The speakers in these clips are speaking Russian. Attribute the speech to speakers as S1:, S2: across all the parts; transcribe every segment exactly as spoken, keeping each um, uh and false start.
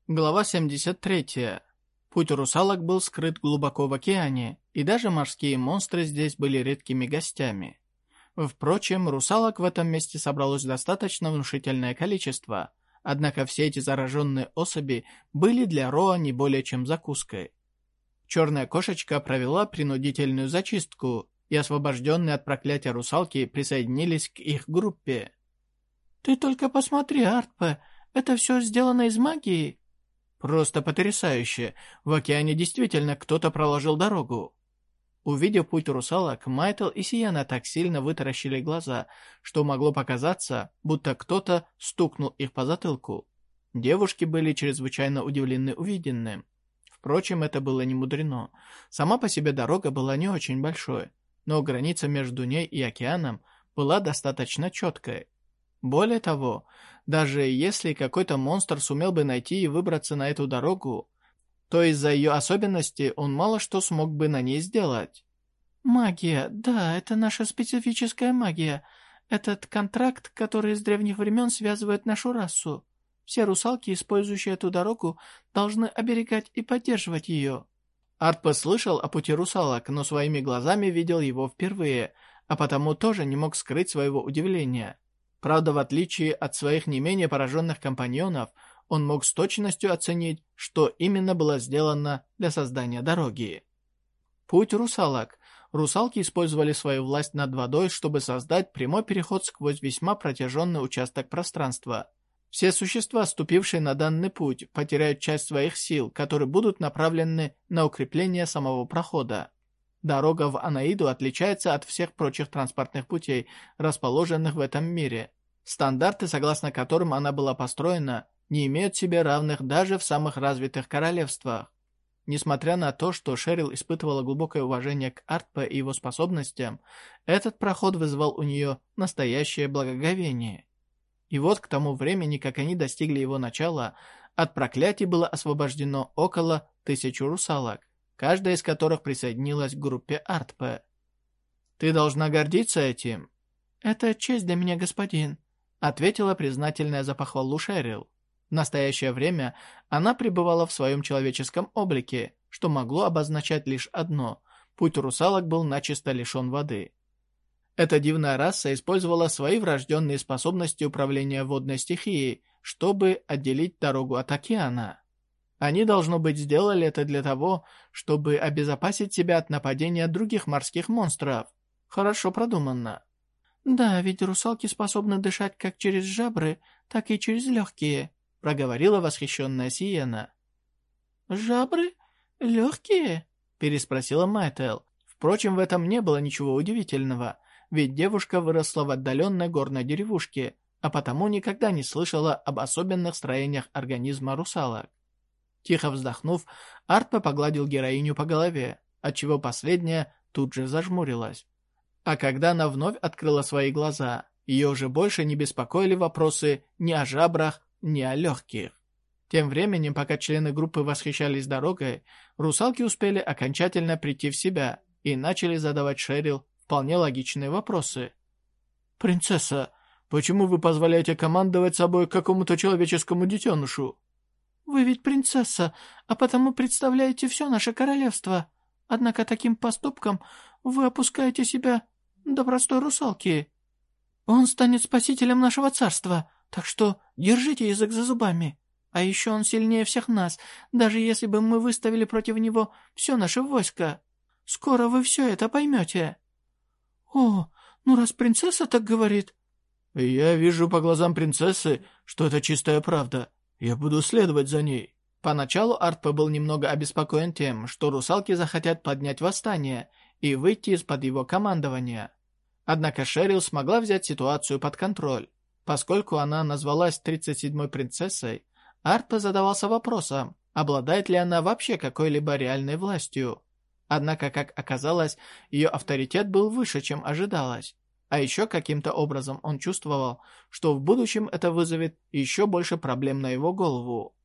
S1: Глава семьдесят три. Путь русалок был скрыт глубоко в океане, и даже морские монстры здесь были редкими гостями. Впрочем, русалок в этом месте собралось достаточно внушительное количество, однако все эти зараженные особи были для Роа не более чем закуской. Черная кошечка провела принудительную зачистку, и освобожденные от проклятия русалки присоединились к их группе. «Ты только посмотри, Артпе, это все сделано из магии?» Просто потрясающе. В океане действительно кто-то проложил дорогу. Увидев путь русалок, Майтл и Сиена так сильно вытаращили глаза, что могло показаться, будто кто-то стукнул их по затылку. Девушки были чрезвычайно удивлены увиденным. Впрочем, это было не мудрено. Сама по себе дорога была не очень большой, но граница между ней и океаном была достаточно четкой. Более того, даже если какой-то монстр сумел бы найти и выбраться на эту дорогу, то из-за ее особенностей он мало что смог бы на ней сделать. «Магия, да, это наша специфическая магия. Этот контракт, который с древних времен связывает нашу расу. Все русалки, использующие эту дорогу, должны оберегать и поддерживать ее». Артпе слышал о пути русалок, но своими глазами видел его впервые, а потому тоже не мог скрыть своего удивления. Правда, в отличие от своих не менее пораженных компаньонов, он мог с точностью оценить, что именно было сделано для создания дороги. Путь русалок. Русалки использовали свою власть над водой, чтобы создать прямой переход сквозь весьма протяженный участок пространства. Все существа, ступившие на данный путь, потеряют часть своих сил, которые будут направлены на укрепление самого прохода. Дорога в Анаиду отличается от всех прочих транспортных путей, расположенных в этом мире. Стандарты, согласно которым она была построена, не имеют себе равных даже в самых развитых королевствах. Несмотря на то, что Шерил испытывала глубокое уважение к Артпе и его способностям, этот проход вызвал у нее настоящее благоговение. И вот к тому времени, как они достигли его начала, от проклятий было освобождено около тысячи русалок, каждая из которых присоединилась к группе Артпе. «Ты должна гордиться этим». «Это честь для меня, господин», — ответила признательная за похвалу Шерил. В настоящее время она пребывала в своем человеческом облике, что могло обозначать лишь одно — путь русалок был начисто лишен воды. Эта дивная раса использовала свои врожденные способности управления водной стихией, чтобы отделить дорогу от океана. Они, должно быть, сделали это для того, чтобы обезопасить себя от нападения других морских монстров. Хорошо продуманно. «Да, ведь русалки способны дышать как через жабры, так и через легкие», — проговорила восхищенная Сиена. «Жабры? Легкие?» — переспросила Майтл. Впрочем, в этом не было ничего удивительного, ведь девушка выросла в отдаленной горной деревушке, а потому никогда не слышала об особенных строениях организма русалок. Тихо вздохнув, Артпе погладил героиню по голове, отчего последняя тут же зажмурилась. А когда она вновь открыла свои глаза, ее уже больше не беспокоили вопросы ни о жабрах, ни о легких. Тем временем, пока члены группы восхищались дорогой, русалки успели окончательно прийти в себя и начали задавать Шерил вполне логичные вопросы. «Принцесса, почему вы позволяете командовать собой какому-то человеческому детенышу?» «Вы ведь принцесса, а потому представляете все наше королевство. Однако таким поступком вы опускаете себя до простой русалки. Он станет спасителем нашего царства, так что держите язык за зубами. А еще он сильнее всех нас, даже если бы мы выставили против него все наше войско. Скоро вы все это поймете». «О, ну раз принцесса так говорит...» «Я вижу по глазам принцессы, что это чистая правда. Я буду следовать за ней». Поначалу Артпе был немного обеспокоен тем, что русалки захотят поднять восстание и выйти из-под его командования. Однако Шерил смогла взять ситуацию под контроль. Поскольку она назвалась тридцать седьмой принцессой, Артпе задавался вопросом, обладает ли она вообще какой-либо реальной властью. Однако, как оказалось, ее авторитет был выше, чем ожидалось. А еще каким-то образом он чувствовал, что в будущем это вызовет еще больше проблем на его голову.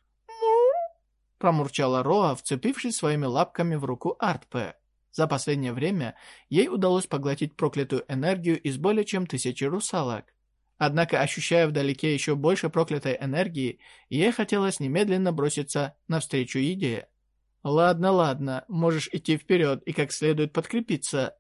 S1: Промурчала Роа, вцепившись своими лапками в руку Артпе. За последнее время ей удалось поглотить проклятую энергию из более чем тысячи русалок. Однако, ощущая вдалеке еще больше проклятой энергии, ей хотелось немедленно броситься навстречу еде. «Ладно, ладно, можешь идти вперед и как следует подкрепиться».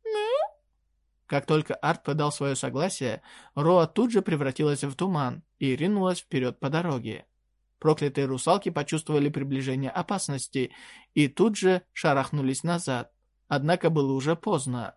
S1: Как только Арт подал свое согласие, Роа тут же превратилась в туман и ринулась вперед по дороге. Проклятые русалки почувствовали приближение опасности и тут же шарахнулись назад. Однако было уже поздно.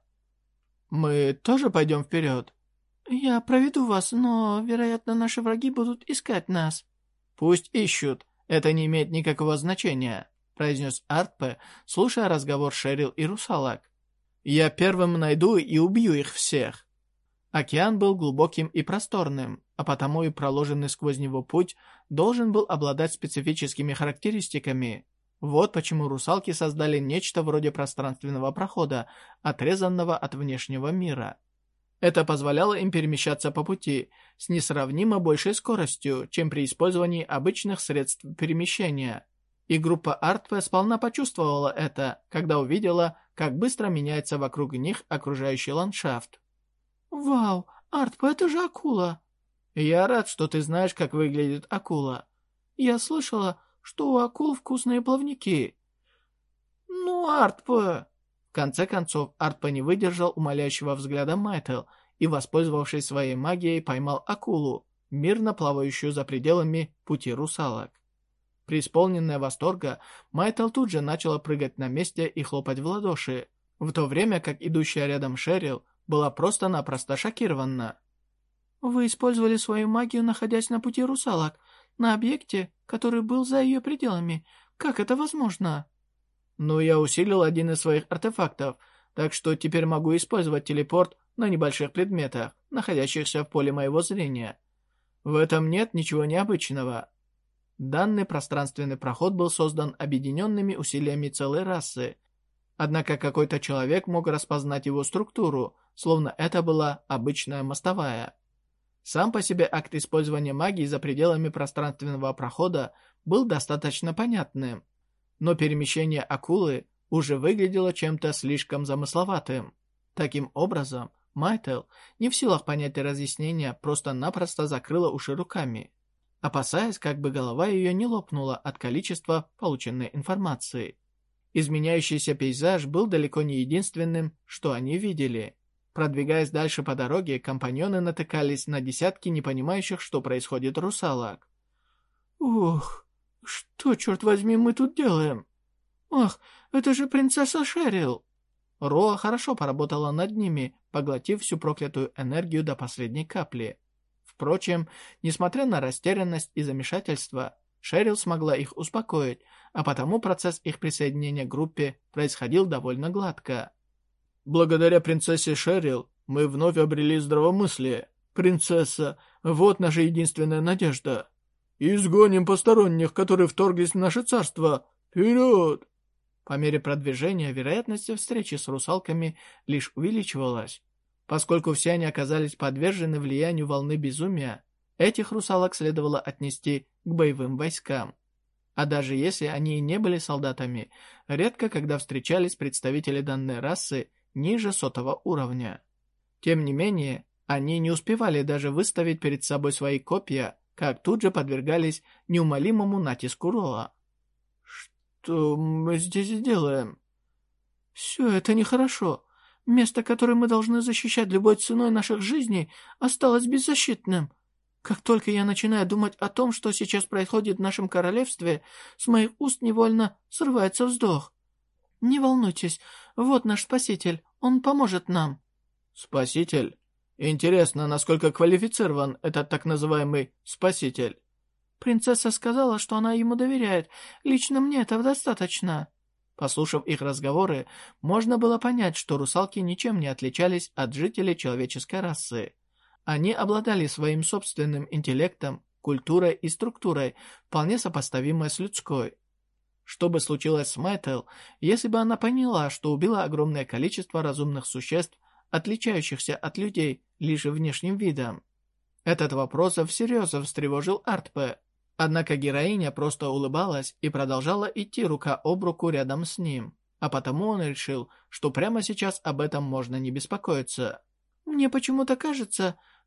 S1: «Мы тоже пойдем вперед?» «Я проведу вас, но, вероятно, наши враги будут искать нас». «Пусть ищут. Это не имеет никакого значения», — произнес Артпе, слушая разговор Шерил и русалок. «Я первым найду и убью их всех». Океан был глубоким и просторным, а потому и проложенный сквозь него путь должен был обладать специфическими характеристиками. Вот почему русалки создали нечто вроде пространственного прохода, отрезанного от внешнего мира. Это позволяло им перемещаться по пути с несравнимо большей скоростью, чем при использовании обычных средств перемещения. И группа Артпе сполна почувствовала это, когда увидела, как быстро меняется вокруг них окружающий ландшафт. «Вау, Артпе, это же акула!» «Я рад, что ты знаешь, как выглядит акула. Я слышала, что у акул вкусные плавники». «Ну, Артпе...» В конце концов, Артпе не выдержал умоляющего взгляда Майтел и, воспользовавшись своей магией, поймал акулу, мирно плавающую за пределами пути русалок. Преисполненная восторга, Майтел тут же начала прыгать на месте и хлопать в ладоши, в то время как идущая рядом Шерил была просто-напросто шокирована. «Вы использовали свою магию, находясь на пути русалок, на объекте, который был за ее пределами. Как это возможно?» «Ну, я усилил один из своих артефактов, так что теперь могу использовать телепорт на небольших предметах, находящихся в поле моего зрения. В этом нет ничего необычного». Данный пространственный проход был создан объединенными усилиями целой расы. Однако какой-то человек мог распознать его структуру, словно это была обычная мостовая. Сам по себе акт использования магии за пределами пространственного прохода был достаточно понятным, но перемещение акулы уже выглядело чем-то слишком замысловатым. Таким образом, Майтел, не в силах понять разъяснения, просто-напросто закрыла уши руками, опасаясь, как бы голова ее не лопнула от количества полученной информации. Изменяющийся пейзаж был далеко не единственным, что они видели. Продвигаясь дальше по дороге, компаньоны натыкались на десятки непонимающих, что происходит, русалок. «Ух, что, черт возьми, мы тут делаем? Ах, это же принцесса Шерил!» Роа хорошо поработала над ними, поглотив всю проклятую энергию до последней капли. Впрочем, несмотря на растерянность и замешательство, Шерил смогла их успокоить, а потому процесс их присоединения к группе происходил довольно гладко. «Благодаря принцессе Шерил мы вновь обрели здравомыслие. Принцесса, вот наша единственная надежда. Изгоним посторонних, которые вторглись в наше царство. Вперед!» По мере продвижения вероятность встречи с русалками лишь увеличивалась. Поскольку все они оказались подвержены влиянию волны безумия, этих русалок следовало отнести к боевым войскам. А даже если они и не были солдатами, редко когда встречались представители данной расы ниже сотого уровня. Тем не менее, они не успевали даже выставить перед собой свои копья, как тут же подвергались неумолимому натиску Роа. «Что мы здесь делаем?» «Все это нехорошо. Место, которое мы должны защищать любой ценой наших жизней, осталось беззащитным. Как только я начинаю думать о том, что сейчас происходит в нашем королевстве, с моих уст невольно срывается вздох. Не волнуйтесь, вот наш спаситель, он поможет нам». «Спаситель? Интересно, насколько квалифицирован этот так называемый спаситель?» «Принцесса сказала, что она ему доверяет. Лично мне этого достаточно». Послушав их разговоры, можно было понять, что русалки ничем не отличались от жителей человеческой расы. Они обладали своим собственным интеллектом, культурой и структурой, вполне сопоставимой с людской. Что бы случилось с Майтел, если бы она поняла, что убила огромное количество разумных существ, отличающихся от людей лишь внешним видом? Этот вопрос всерьез встревожил Артпе. Однако героиня просто улыбалась и продолжала идти рука об руку рядом с ним, а потому он решил, что прямо сейчас об этом можно не беспокоиться. «Мне почему-то кажется,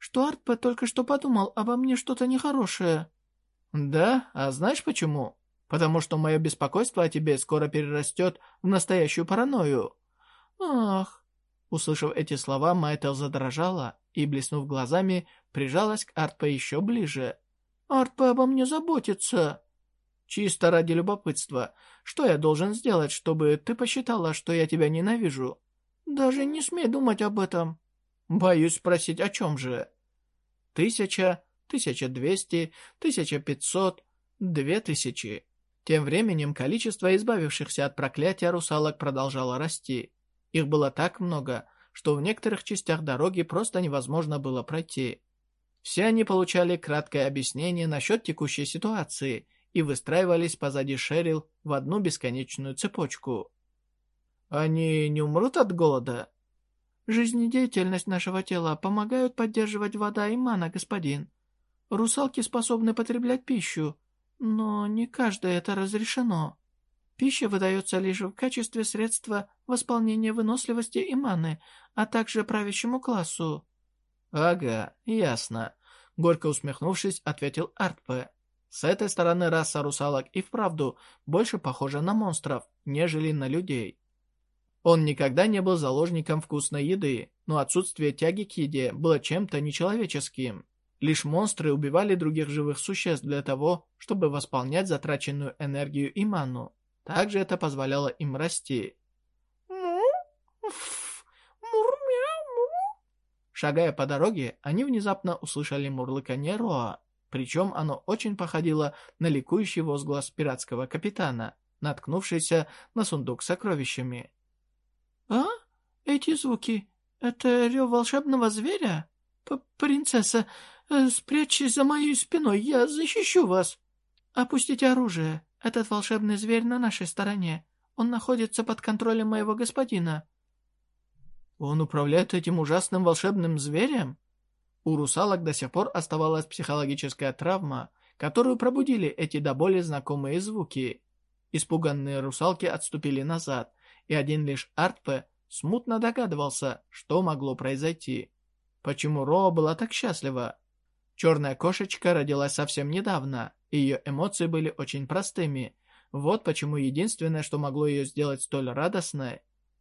S1: что Артпе только что подумал обо мне что-то нехорошее». «Да? А знаешь почему? Потому что мое беспокойство о тебе скоро перерастет в настоящую паранойю». «Ах». Услышав эти слова, Майтел задрожала и, блеснув глазами, прижалась к Артпе еще ближе. «Артпе обо мне заботится». «Чисто ради любопытства. Что я должен сделать, чтобы ты посчитала, что я тебя ненавижу?» «Даже не смей думать об этом». «Боюсь спросить, о чем же?» «Тысяча, тысяча двести, тысяча пятьсот, две тысячи». Тем временем количество избавившихся от проклятия русалок продолжало расти. Их было так много, что в некоторых частях дороги просто невозможно было пройти. Все они получали краткое объяснение насчет текущей ситуации и выстраивались позади Шерил в одну бесконечную цепочку. «Они не умрут от голода?» «Жизнедеятельность нашего тела помогают поддерживать вода и мана, господин. Русалки способны потреблять пищу, но не каждое это разрешено. Пища выдается лишь в качестве средства восполнения выносливости и маны, а также правящему классу». «Ага, ясно», — горько усмехнувшись, ответил Артпе. «С этой стороны раса русалок и вправду больше похожа на монстров, нежели на людей». Он никогда не был заложником вкусной еды, но отсутствие тяги к еде было чем-то нечеловеческим. Лишь монстры убивали других живых существ для того, чтобы восполнять затраченную энергию и ману. Также это позволяло им расти. Шагая по дороге, они внезапно услышали мурлыканье Роа, причем оно очень походило на ликующий возглас пиратского капитана, наткнувшийся на сундук с сокровищами. «А? Эти звуки? Это рев волшебного зверя? П Принцесса, э, спрячьтесь за моей спиной, я защищу вас. Опустите оружие, этот волшебный зверь на нашей стороне. Он находится под контролем моего господина». «Он управляет этим ужасным волшебным зверем?» У русалок до сих пор оставалась психологическая травма, которую пробудили эти до боли знакомые звуки. Испуганные русалки отступили назад, и один лишь Артпе смутно догадывался, что могло произойти. Почему Роа была так счастлива? Черная кошечка родилась совсем недавно, и ее эмоции были очень простыми. Вот почему единственное, что могло ее сделать столь радостной...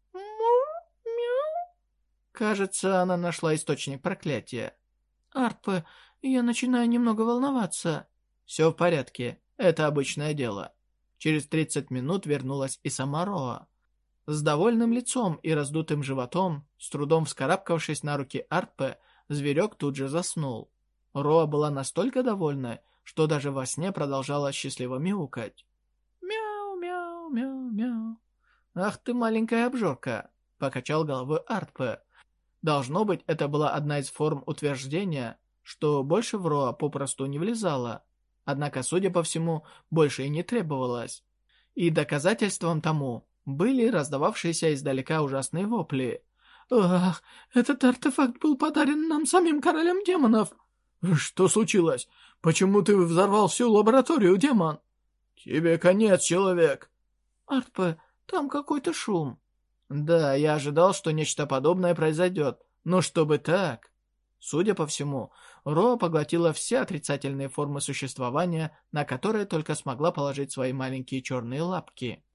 S1: Кажется, она нашла источник проклятия. «Артпе, я начинаю немного волноваться». «Все в порядке, это обычное дело». Через тридцать минут вернулась и сама Роа. С довольным лицом и раздутым животом, с трудом вскарабкавшись на руки Артпе, зверек тут же заснул. Роа была настолько довольна, что даже во сне продолжала счастливо мяукать. «Мяу-мяу-мяу-мяу». «Ах ты маленькая обжорка», — покачал головой Артпе. Должно быть, это была одна из форм утверждения, что больше в Роа попросту не влезало. Однако, судя по всему, больше и не требовалось. И доказательством тому были раздававшиеся издалека ужасные вопли. «Ах, этот артефакт был подарен нам самим королем демонов!» «Что случилось? Почему ты взорвал всю лабораторию, демон?» «Тебе конец, человек!» «Артпе, там какой-то шум». «Да, я ожидал, что нечто подобное произойдет, но чтобы так...» Судя по всему, Роа поглотила все отрицательные формы существования, на которые только смогла положить свои маленькие черные лапки.